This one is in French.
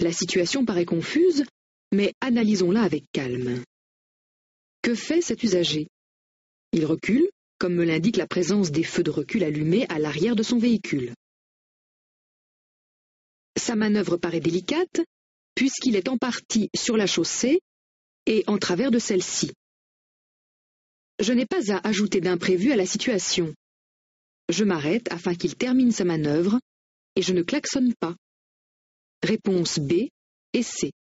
La situation paraît confuse, mais analysons-la avec calme. Que fait cet usager? Il recule, comme me l'indique la présence des feux de recul allumés à l'arrière de son véhicule. Sa manœuvre paraît délicate, puisqu'il est en partie sur la chaussée et en travers de celle-ci. Je n'ai pas à ajouter d'imprévu à la situation. Je m'arrête afin qu'il termine sa manœuvre et je ne klaxonne pas. Réponse B et C.